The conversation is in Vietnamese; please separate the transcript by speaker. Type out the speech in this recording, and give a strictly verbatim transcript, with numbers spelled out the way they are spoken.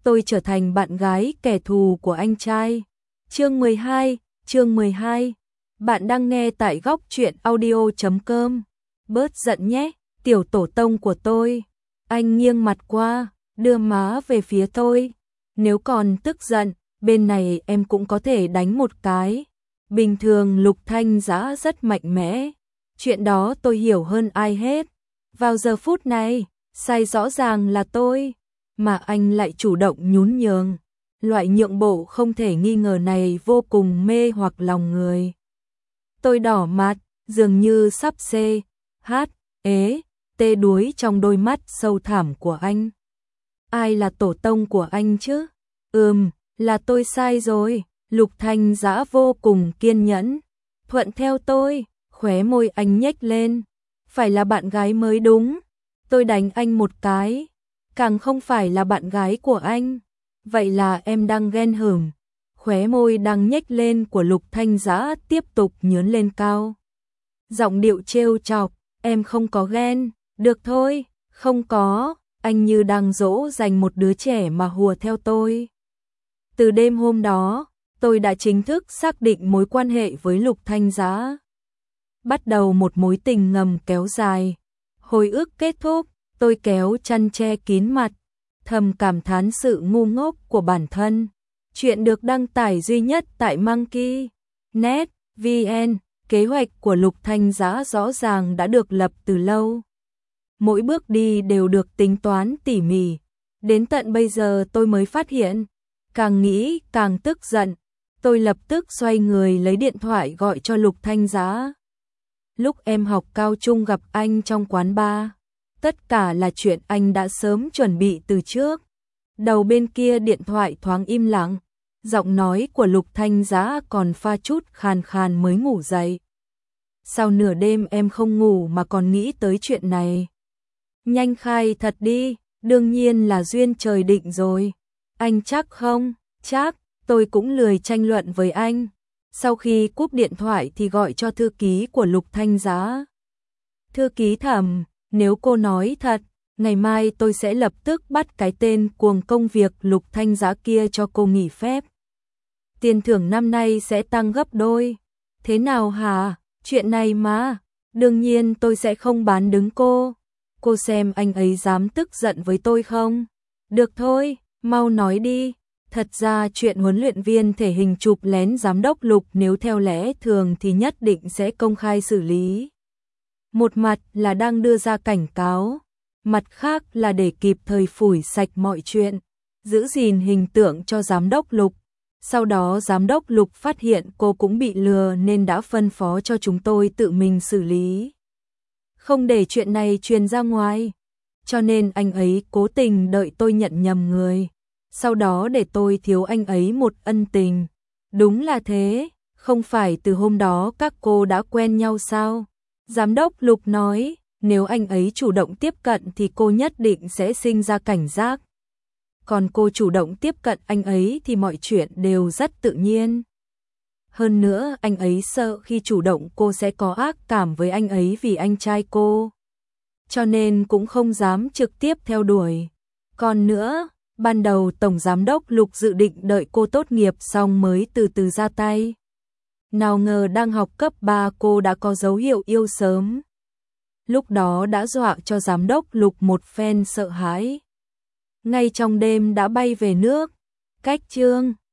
Speaker 1: tôi trở thành bạn gái kẻ thù của anh trai. Chương mười hai, chương mười hai. Bạn đang nghe tại góc truyện audio chấm com. Bớt giận nhé, tiểu tổ tông của tôi. Anh nghiêng mặt qua, đưa má về phía tôi. Nếu còn tức giận, bên này em cũng có thể đánh một cái. Bình thường Lục Thanh Dã rất mạnh mẽ. Chuyện đó tôi hiểu hơn ai hết. Vào giờ phút này, sai rõ ràng là tôi, mà anh lại chủ động nhún nhường. Loại nhượng bộ không thể nghi ngờ này vô cùng mê hoặc lòng người. Tôi đỏ mặt, dường như sắp xê, hát, ế, tê đuối trong đôi mắt sâu thẳm của anh. Ai là tổ tông của anh chứ? Ừm, là tôi sai rồi. Lục Thanh Dã vô cùng kiên nhẫn. Thuận theo tôi, khóe môi anh nhếch lên. Phải là bạn gái mới đúng. Tôi đánh anh một cái. Càng không phải là bạn gái của anh. Vậy là em đang ghen hửng. Khóe môi đang nhếch lên của Lục Thanh Dã tiếp tục nhướn lên cao. Giọng điệu trêu chọc, em không có ghen. Được thôi, không có. Anh như đang dỗ dành một đứa trẻ mà hùa theo tôi. Từ đêm hôm đó, tôi đã chính thức xác định mối quan hệ với Lục Thanh Dã. Bắt đầu một mối tình ngầm kéo dài. Hồi ức kết thúc, tôi kéo chăn che kín mặt, thầm cảm thán sự ngu ngốc của bản thân. Chuyện được đăng tải duy nhất tại Monkey chấm net chấm vn. Kế hoạch của Lục Thanh Dã rõ ràng đã được lập từ lâu. Mỗi bước đi đều được tính toán tỉ mỉ. Đến tận bây giờ tôi mới phát hiện. Càng nghĩ càng tức giận. Tôi lập tức xoay người lấy điện thoại gọi cho Lục Thanh Dã. Lúc em học cao trung gặp anh trong quán bar. Tất cả là chuyện anh đã sớm chuẩn bị từ trước. Đầu bên kia điện thoại thoáng im lặng. Giọng nói của Lục Thanh Dã còn pha chút khàn khàn mới ngủ dậy. Sau nửa đêm em không ngủ mà còn nghĩ tới chuyện này. Nhanh khai thật đi, đương nhiên là duyên trời định rồi. Anh chắc không? Chắc, tôi cũng lười tranh luận với anh. Sau khi cúp điện thoại thì gọi cho thư ký của Lục Thanh Dã. Thư ký Thẩm, nếu cô nói thật, ngày mai tôi sẽ lập tức bắt cái tên cuồng công việc Lục Thanh Dã kia cho cô nghỉ phép. Tiền thưởng năm nay sẽ tăng gấp đôi. Thế nào hả? Chuyện này mà, đương nhiên tôi sẽ không bán đứng cô. Cô xem anh ấy dám tức giận với tôi không? Được thôi, mau nói đi. Thật ra chuyện huấn luyện viên thể hình chụp lén giám đốc Lục nếu theo lẽ thường thì nhất định sẽ công khai xử lý. Một mặt là đang đưa ra cảnh cáo, mặt khác là để kịp thời phủi sạch mọi chuyện, giữ gìn hình tượng cho giám đốc Lục. Sau đó giám đốc Lục phát hiện cô cũng bị lừa nên đã phân phó cho chúng tôi tự mình xử lý. Không để chuyện này truyền ra ngoài. Cho nên anh ấy cố tình đợi tôi nhận nhầm người. Sau đó để tôi thiếu anh ấy một ân tình. Đúng là thế, không phải từ hôm đó các cô đã quen nhau sao? Giám đốc Lục nói, nếu anh ấy chủ động tiếp cận thì cô nhất định sẽ sinh ra cảnh giác. Còn cô chủ động tiếp cận anh ấy thì mọi chuyện đều rất tự nhiên. Hơn nữa anh ấy sợ khi chủ động cô sẽ có ác cảm với anh ấy vì anh trai cô. Cho nên cũng không dám trực tiếp theo đuổi. Còn nữa, ban đầu Tổng Giám đốc Lục dự định đợi cô tốt nghiệp xong mới từ từ ra tay. Nào ngờ đang học cấp ba cô đã có dấu hiệu yêu sớm. Lúc đó đã dọa cho Giám đốc Lục một phen sợ hãi. Ngay trong đêm đã bay về nước. Cách chương